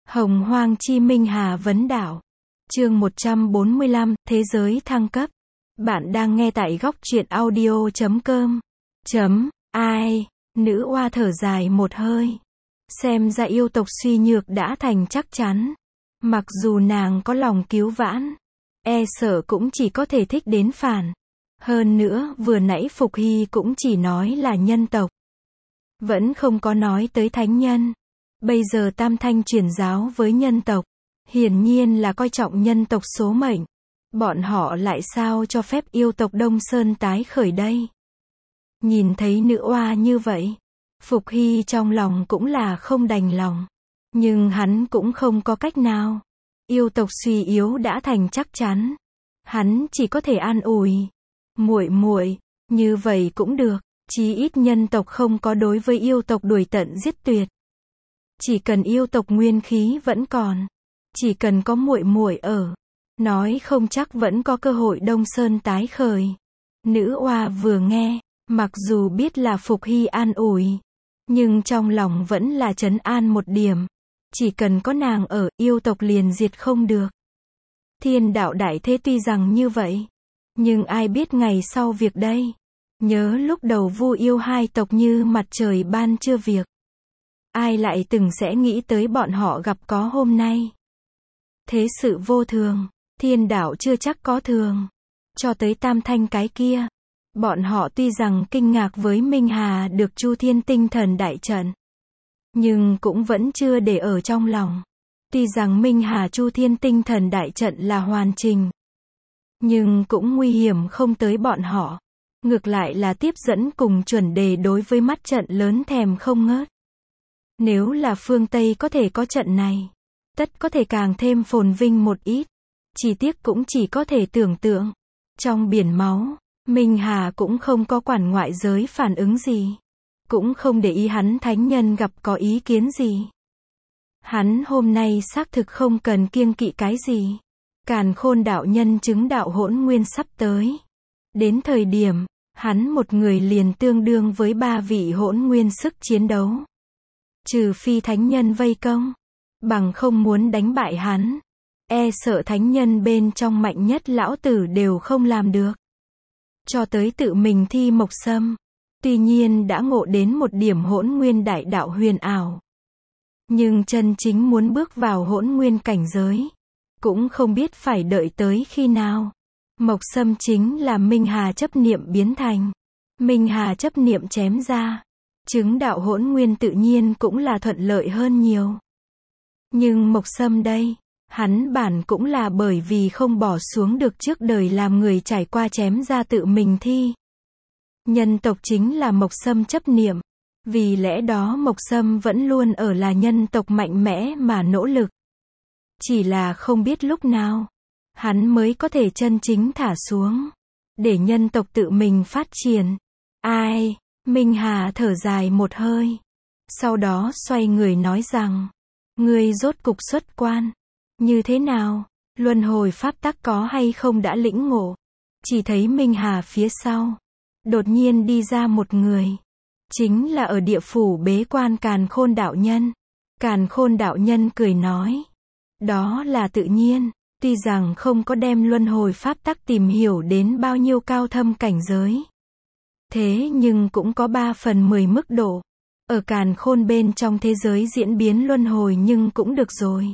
Hồng Hoang Chi Minh Hà Vấn Đảo. Chương 145, Thế giới thăng cấp. Bạn đang nghe tại góc truyện audio.com. Ai, nữ oa thở dài một hơi. Xem ra yêu tộc suy nhược đã thành chắc chắn. Mặc dù nàng có lòng cứu vãn, e sợ cũng chỉ có thể thích đến phản. Hơn nữa, vừa nãy Phục Hy cũng chỉ nói là nhân tộc. Vẫn không có nói tới thánh nhân. Bây giờ Tam Thanh truyền giáo với nhân tộc. Hiển nhiên là coi trọng nhân tộc số mệnh. Bọn họ lại sao cho phép yêu tộc Đông Sơn tái khởi đây? Nhìn thấy nữ oa như vậy, Phục Hy trong lòng cũng là không đành lòng. Nhưng hắn cũng không có cách nào. Yêu tộc suy yếu đã thành chắc chắn. Hắn chỉ có thể an ủi. Muội muội, như vậy cũng được, chí ít nhân tộc không có đối với yêu tộc đuổi tận giết tuyệt. Chỉ cần yêu tộc nguyên khí vẫn còn, chỉ cần có muội muội ở, nói không chắc vẫn có cơ hội Đông Sơn tái khởi. Nữ oa vừa nghe, mặc dù biết là Phục Hy an ủi, nhưng trong lòng vẫn là trấn an một điểm. Chỉ cần có nàng ở, yêu tộc liền diệt không được. Thiên đạo đại thế tuy rằng như vậy, nhưng ai biết ngày sau việc đây. Nhớ lúc đầu Vu yêu hai tộc như mặt trời ban trưa việc. Ai lại từng sẽ nghĩ tới bọn họ gặp có hôm nay. Thế sự vô thường, thiên đạo chưa chắc có thường. Cho tới Tam Thanh cái kia, bọn họ tuy rằng kinh ngạc với Minh Hà được Chu Thiên tinh thần đại trận, nhưng cũng vẫn chưa để ở trong lòng. Tuy rằng Minh Hà Chu Thiên tinh thần đại trận là hoàn chỉnh, nhưng cũng nguy hiểm không tới bọn họ. Ngược lại là tiếp dẫn cùng chuẩn đề đối với mắt trận lớn thèm không ngớt. Nếu là phương Tây có thể có trận này, tất có thể càng thêm phồn vinh một ít. Chỉ tiếc cũng chỉ có thể tưởng tượng. Trong biển máu, Minh Hà cũng không có quản ngoại giới phản ứng gì. Cũng không để ý hắn thánh nhân gặp có ý kiến gì. Hắn hôm nay xác thực không cần kiêng kỵ cái gì. Càn Khôn đạo nhân chứng đạo hỗn nguyên sắp tới. Đến thời điểm, hắn một người liền tương đương với 3 vị hỗn nguyên sức chiến đấu. Trừ phi thánh nhân vây công, bằng không muốn đánh bại hắn, e sợ thánh nhân bên trong mạnh nhất lão tử đều không làm được. Cho tới tự mình Thi Mộc Sâm, tuy nhiên đã ngộ đến một điểm hỗn nguyên đại đạo huyền ảo. Nhưng chân chính muốn bước vào hỗn nguyên cảnh giới, cũng không biết phải đợi tới khi nào. Mộc Sâm chính là Minh Hà chấp niệm biến thành. Minh Hà chấp niệm chém ra. Chứng đạo hỗn nguyên tự nhiên cũng là thuận lợi hơn nhiều. Nhưng Mộc Sâm đây, hắn bản cũng là bởi vì không bỏ xuống được trước đời làm người trải qua chém ra tự mình thi. Nhân tộc chính là Mộc Sâm chấp niệm. Vì lẽ đó Mộc Sâm vẫn luôn ở là nhân tộc mạnh mẽ mà nỗ lực. Chỉ là không biết lúc nào, hắn mới có thể chân chính thả xuống, để nhân tộc tự mình phát triển. Ai? Minh Hà thở dài một hơi. Sau đó xoay người nói rằng, ngươi rốt cục xuất quan. Như thế nào? Luân hồi pháp tắc có hay không đã lĩnh ngộ? Chỉ thấy Minh Hà phía sau, đột nhiên đi ra một người. Chính là ở địa phủ bế quan Càn Khôn đạo nhân. Càn Khôn đạo nhân cười nói, đó là tự nhiên. Tuy rằng không có đem luân hồi pháp tắc tìm hiểu đến bao nhiêu cao thâm cảnh giới. Thế nhưng cũng có 3/10 mức độ. Ở Càn Khôn bên trong thế giới diễn biến luân hồi nhưng cũng được rồi.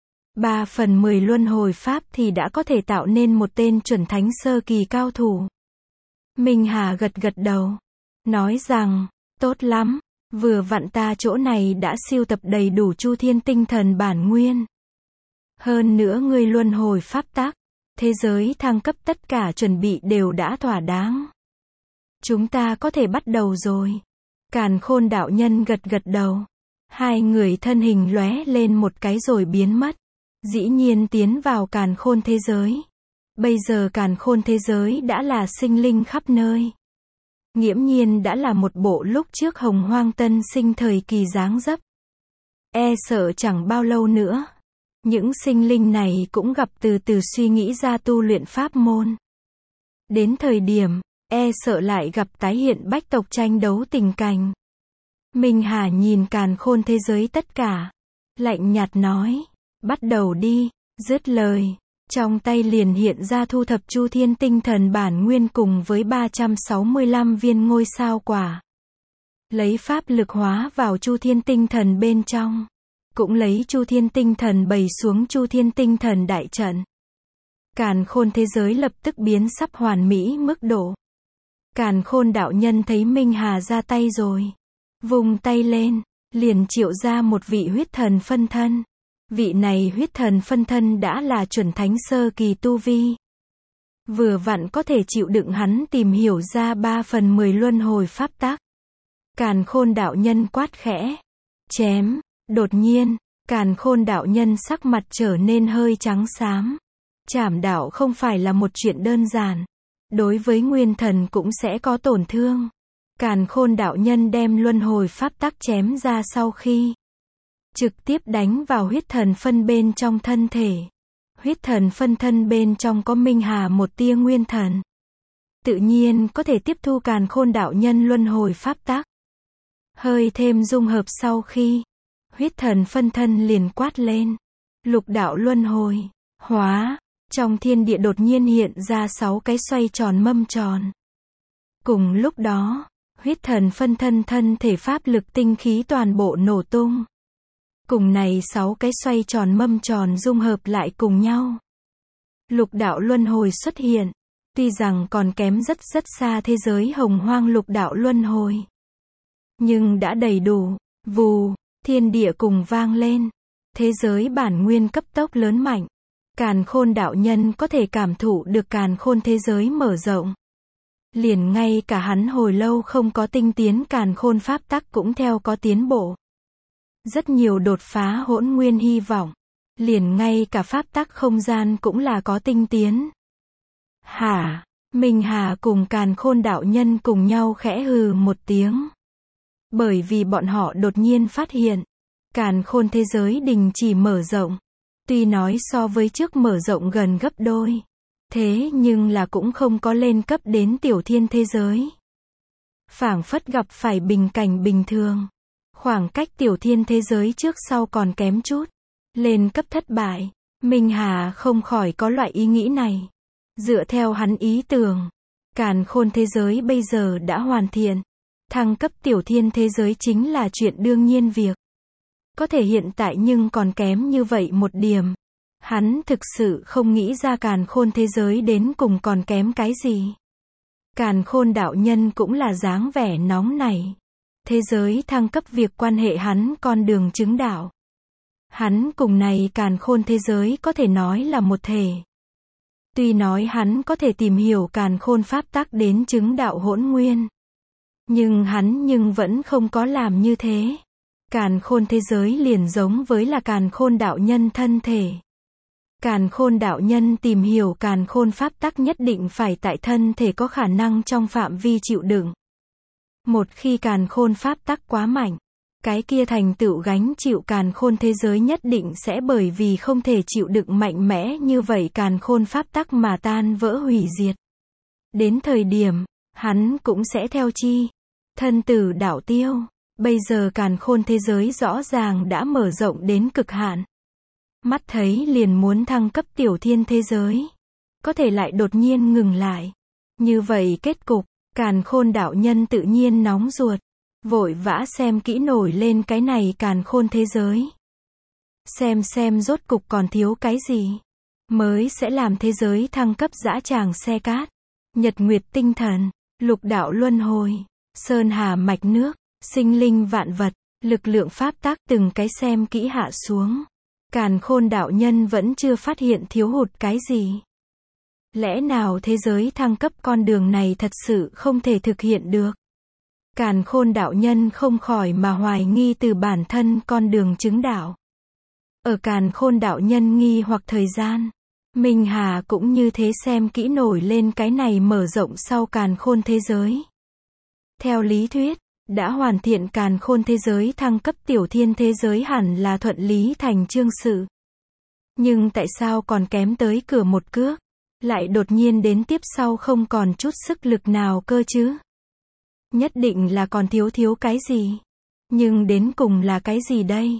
3/10 luân hồi pháp thì đã có thể tạo nên một tên chuẩn thánh sơ kỳ cao thủ. Minh Hà gật gật đầu. Nói rằng, tốt lắm. Vừa vặn ta chỗ này đã siêu tập đầy đủ Chu Thiên tinh thần bản nguyên. Hơn nữa ngươi luân hồi pháp tắc, thế giới thăng cấp tất cả chuẩn bị đều đã thỏa đáng. Chúng ta có thể bắt đầu rồi. Càn Khôn đạo nhân gật gật đầu. Hai người thân hình lóe lên một cái rồi biến mất. Dĩ nhiên tiến vào Càn Khôn thế giới. Bây giờ Càn Khôn thế giới đã là sinh linh khắp nơi. Nghiễm nhiên đã là một bộ lúc trước Hồng Hoang tân sinh thời kỳ dáng dấp. E sợ chẳng bao lâu nữa, những sinh linh này cũng gặp từ từ suy nghĩ ra tu luyện pháp môn. Đến thời điểm, e sợ lại gặp tái hiện bách tộc tranh đấu tình cảnh. Minh Hà nhìn Càn Khôn thế giới tất cả, lạnh nhạt nói, bắt đầu đi, dứt lời. Trong tay liền hiện ra thu thập Chu Thiên tinh thần bản nguyên cùng với 365 viên ngôi sao quả. Lấy pháp lực hóa vào Chu Thiên tinh thần bên trong. Cũng lấy Chu Thiên tinh thần bày xuống Chu Thiên tinh thần đại trận. Càn Khôn thế giới lập tức biến sắp hoàn mỹ mức độ. Càn Khôn đạo nhân thấy Minh Hà ra tay rồi. Vùng tay lên, liền triệu ra một vị huyết thần phân thân. Vị này huyết thần phân thân đã là chuẩn thánh sơ kỳ tu vi. Vừa vặn có thể chịu đựng hắn tìm hiểu ra 3/10 luân hồi pháp tắc. Càn Khôn đạo nhân quát khẽ. Chém. Đột nhiên, Càn Khôn đạo nhân sắc mặt trở nên hơi trắng xám. Trảm đạo không phải là một chuyện đơn giản. Đối với nguyên thần cũng sẽ có tổn thương. Càn Khôn đạo nhân đem luân hồi pháp tắc chém ra sau khi trực tiếp đánh vào huyết thần phân bên trong thân thể. Huyết thần phân thân bên trong có Minh Hà một tia nguyên thần. Tự nhiên có thể tiếp thu Càn Khôn đạo nhân luân hồi pháp tắc. Hơi thêm dung hợp sau khi huyết thần phân thân liền quát lên. Lục đạo luân hồi, hóa. Trong thiên địa đột nhiên hiện ra 6 cái xoay tròn mâm tròn. Cùng lúc đó, huyết thần phân thân thân thể pháp lực tinh khí toàn bộ nổ tung. Cùng này 6 cái xoay tròn mâm tròn dung hợp lại cùng nhau. Lục đạo luân hồi xuất hiện. Tuy rằng còn kém rất xa thế giới hồng hoang lục đạo luân hồi. Nhưng đã đầy đủ. Vù, thiên địa cùng vang lên. Thế giới bản nguyên cấp tốc lớn mạnh. Càn Khôn đạo nhân có thể cảm thụ được càn khôn thế giới mở rộng. Liền ngay cả hắn hồi lâu không có tinh tiến càn khôn pháp tắc cũng theo có tiến bộ. Rất nhiều đột phá hỗn nguyên hy vọng. Liền ngay cả pháp tắc không gian cũng là có tinh tiến. Hả? Minh Hà cùng Càn Khôn đạo nhân cùng nhau khẽ hừ một tiếng. Bởi vì bọn họ đột nhiên phát hiện, càn khôn thế giới đình chỉ mở rộng. Tuy nói so với trước mở rộng gần gấp đôi. Thế nhưng là cũng không có lên cấp đến tiểu thiên thế giới. Phảng phất gặp phải bình cảnh bình thường. Khoảng cách tiểu thiên thế giới trước sau còn kém chút. Lên cấp thất bại. Minh Hà không khỏi có loại ý nghĩ này. Dựa theo hắn ý tưởng, càn khôn thế giới bây giờ đã hoàn thiện. Thăng cấp tiểu thiên thế giới chính là chuyện đương nhiên việc. Có thể hiện tại nhưng còn kém như vậy một điểm. Hắn thực sự không nghĩ ra càn khôn thế giới đến cùng còn kém cái gì. Càn Khôn đạo nhân cũng là dáng vẻ nóng nảy. Thế giới thăng cấp việc quan hệ hắn con đường chứng đạo. Hắn cùng này càn khôn thế giới có thể nói là một thể. Tuy nói hắn có thể tìm hiểu càn khôn pháp tắc đến chứng đạo hỗn nguyên. Nhưng hắn vẫn không có làm như thế. Càn khôn thế giới liền giống với là càn khôn đạo nhân thân thể. Càn khôn đạo nhân tìm hiểu càn khôn pháp tắc nhất định phải tại thân thể có khả năng trong phạm vi chịu đựng. Một khi càn khôn pháp tắc quá mạnh, cái kia thành tựu gánh chịu càn khôn thế giới nhất định sẽ bởi vì không thể chịu đựng mạnh mẽ như vậy càn khôn pháp tắc mà tan vỡ hủy diệt. Đến thời điểm, hắn cũng sẽ theo chi. Thân tử đạo tiêu. Bây giờ càn khôn thế giới rõ ràng đã mở rộng đến cực hạn. Mắt thấy liền muốn thăng cấp tiểu thiên thế giới. Có thể lại đột nhiên ngừng lại. Như vậy kết cục, càn khôn đạo nhân tự nhiên nóng ruột. Vội vã xem kỹ nổi lên cái này càn khôn thế giới. Xem rốt cục còn thiếu cái gì. Mới sẽ làm thế giới thăng cấp dã tràng xe cát. Nhật nguyệt tinh thần, lục đạo luân hồi, sơn hà mạch nước, sinh linh vạn vật, lực lượng pháp tắc từng cái xem kỹ hạ xuống. Càn khôn đạo nhân vẫn chưa phát hiện thiếu hụt cái gì. Lẽ nào thế giới thăng cấp con đường này thật sự không thể thực hiện được? Càn khôn đạo nhân không khỏi mà hoài nghi từ bản thân con đường chứng đạo. Ở càn khôn đạo nhân nghi hoặc thời gian, Minh Hà cũng như thế xem kỹ nổi lên cái này mở rộng sau càn khôn thế giới. Theo lý thuyết, đã hoàn thiện càn khôn thế giới thăng cấp tiểu thiên thế giới hẳn là thuận lý thành chương sự. Nhưng tại sao còn kém tới cửa một cước, lại đột nhiên đến tiếp sau không còn chút sức lực nào cơ chứ? Nhất định là còn thiếu cái gì. Nhưng đến cùng là cái gì đây?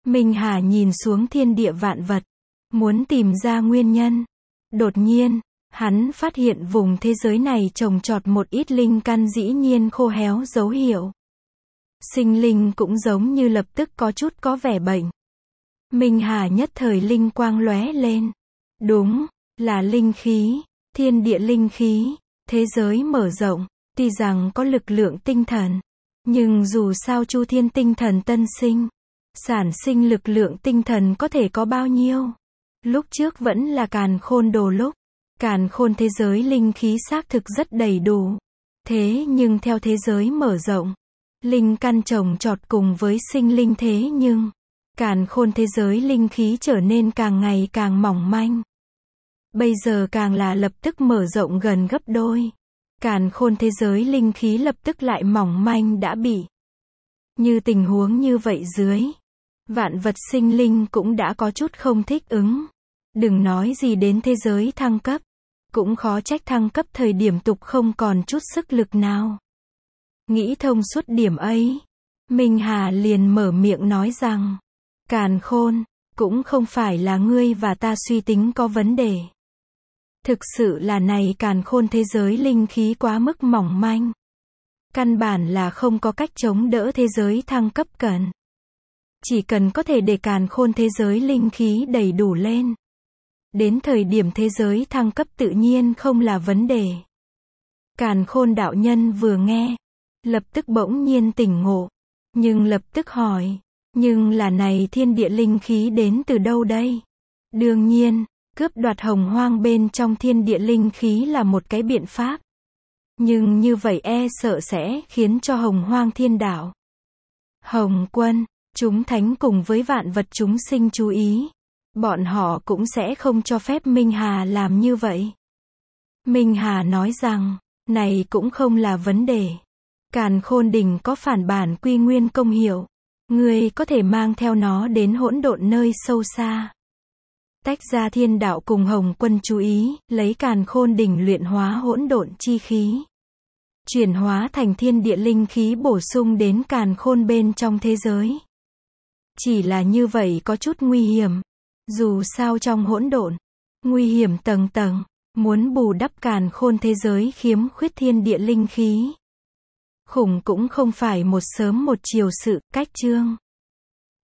Minh Hà nhìn xuống thiên địa vạn vật, muốn tìm ra nguyên nhân. Đột nhiên, hắn phát hiện vùng thế giới này trồng trọt một ít linh căn dĩ nhiên khô héo dấu hiệu. Sinh linh cũng giống như lập tức có chút có vẻ bệnh. Minh Hà nhất thời linh quang lóe lên. Đúng, là linh khí, thiên địa linh khí, thế giới mở rộng, tuy rằng có lực lượng tinh thần, nhưng dù sao chu thiên tinh thần tân sinh, sản sinh lực lượng tinh thần có thể có bao nhiêu. Lúc trước vẫn là càn khôn đồ lúc, càn khôn thế giới linh khí xác thực rất đầy đủ. Thế nhưng theo thế giới mở rộng, linh căn trồng trọt cùng với sinh linh thế nhưng, càn khôn thế giới linh khí trở nên càng ngày càng mỏng manh. Bây giờ càng là lập tức mở rộng gần gấp đôi. Càn khôn thế giới linh khí lập tức lại mỏng manh đã bị. Như tình huống như vậy dưới, vạn vật sinh linh cũng đã có chút không thích ứng. Đừng nói gì đến thế giới thăng cấp. Cũng khó trách thăng cấp thời điểm tục không còn chút sức lực nào. Nghĩ thông suốt điểm ấy, Minh Hà liền mở miệng nói rằng, càn khôn, cũng không phải là ngươi và ta suy tính có vấn đề. Thực sự là này càn khôn thế giới linh khí quá mức mỏng manh. Căn bản là không có cách chống đỡ thế giới thăng cấp cần. Chỉ cần có thể để càn khôn thế giới linh khí đầy đủ lên. Đến thời điểm thế giới thăng cấp tự nhiên không là vấn đề. Càn khôn đạo nhân vừa nghe, lập tức bỗng nhiên tỉnh ngộ. Nhưng lập tức hỏi, nhưng là này thiên địa linh khí đến từ đâu đây? Đương nhiên, cướp đoạt hồng hoang bên trong thiên địa linh khí là một cái biện pháp. Nhưng như vậy e sợ sẽ khiến cho hồng hoang thiên đạo, Hồng Quân, chúng thánh cùng với vạn vật chúng sinh chú ý. Bọn họ cũng sẽ không cho phép Minh Hà làm như vậy. Minh Hà nói rằng, này cũng không là vấn đề. Càn khôn đỉnh có phản bản quy nguyên công hiệu. Ngươi có thể mang theo nó đến hỗn độn nơi sâu xa. Tách ra thiên đạo cùng Hồng Quân chú ý, lấy càn khôn đỉnh luyện hóa hỗn độn chi khí. Chuyển hóa thành thiên địa linh khí bổ sung đến càn khôn bên trong thế giới. Chỉ là như vậy có chút nguy hiểm. Dù sao trong hỗn độn, nguy hiểm tầng tầng, muốn bù đắp càn khôn thế giới khiếm khuyết thiên địa linh khí. Khủng cũng không phải một sớm một chiều sự, cách chương.